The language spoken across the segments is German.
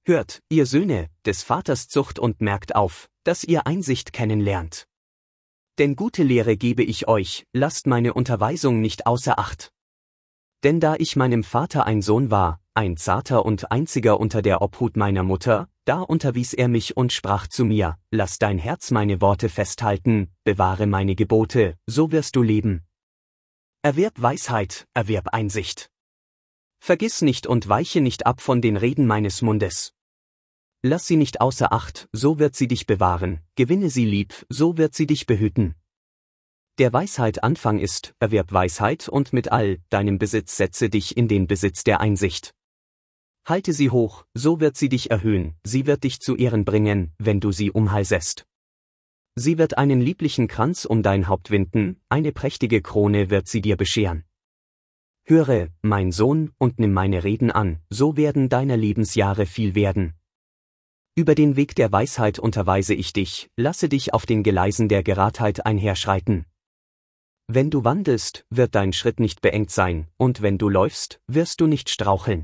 Hört, ihr Söhne des Vaters Zucht und merkt auf, dass ihr Einsicht kennenlernt. Denn gute Lehre gebe ich euch, lasst meine Unterweisung nicht außer Acht. Denn da ich meinem Vater ein Sohn war, ein zarter und einziger unter der Obhut meiner Mutter, da unterwies er mich und sprach zu mir, lass dein Herz meine Worte festhalten, bewahre meine Gebote, so wirst du leben. Erwerb Weisheit, erwerb Einsicht. Vergiss nicht und weiche nicht ab von den Reden meines Mundes. Lass sie nicht außer Acht, so wird sie dich bewahren, gewinne sie lieb, so wird sie dich behüten. Der Weisheit Anfang ist, erwerb Weisheit und mit all deinem Besitz setze dich in den Besitz der Einsicht. Halte sie hoch, so wird sie dich erhöhen, sie wird dich zu Ehren bringen, wenn du sie umhalsest. Sie wird einen lieblichen Kranz um dein Haupt winden, eine prächtige Krone wird sie dir bescheren. Höre, mein Sohn, und nimm meine Reden an, so werden deiner Lebensjahre viel werden. Über den Weg der Weisheit unterweise ich dich, lasse dich auf den Geleisen der Geradheit einherschreiten. Wenn du wandelst, wird dein Schritt nicht beengt sein, und wenn du läufst, wirst du nicht straucheln.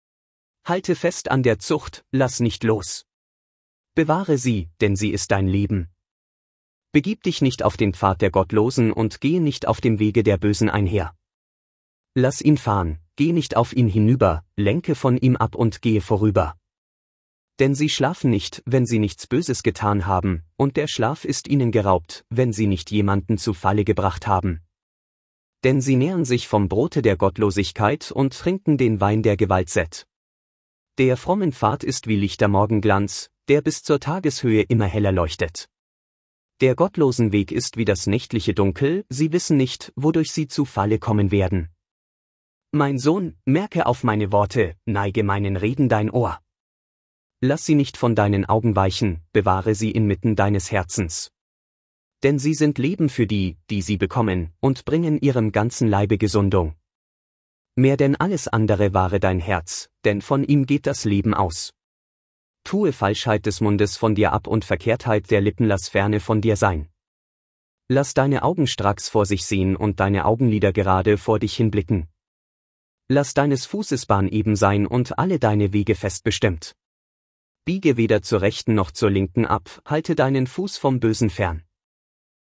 Halte fest an der Zucht, lass nicht los. Bewahre sie, denn sie ist dein Leben. Begib dich nicht auf den Pfad der Gottlosen und gehe nicht auf dem Wege der Bösen einher. Lass ihn fahren, geh nicht auf ihn hinüber, lenke von ihm ab und gehe vorüber. Denn sie schlafen nicht, wenn sie nichts Böses getan haben, und der Schlaf ist ihnen geraubt, wenn sie nicht jemanden zu Falle gebracht haben. Denn sie nähren sich vom Brote der Gottlosigkeit und trinken den Wein der Gewaltsett. Der frommen Pfad ist wie lichter Morgenglanz, der bis zur Tageshöhe immer heller leuchtet. Der gottlosen Weg ist wie das nächtliche Dunkel, sie wissen nicht, wodurch sie zu Falle kommen werden. Mein Sohn, merke auf meine Worte, neige meinen Reden dein Ohr. Lass sie nicht von deinen Augen weichen, bewahre sie inmitten deines Herzens. Denn sie sind Leben für die, die sie bekommen, und bringen ihrem ganzen Leibe Gesundung. Mehr denn alles andere wahre dein Herz, denn von ihm geht das Leben aus. Tue Falschheit des Mundes von dir ab und Verkehrtheit der Lippen lass ferne von dir sein. Lass deine Augen stracks vor sich sehen und deine Augenlider gerade vor dich hinblicken. Lass deines Fußes Bahn eben sein und alle deine Wege fest bestimmt. Biege weder zur rechten noch zur linken ab, halte deinen Fuß vom Bösen fern.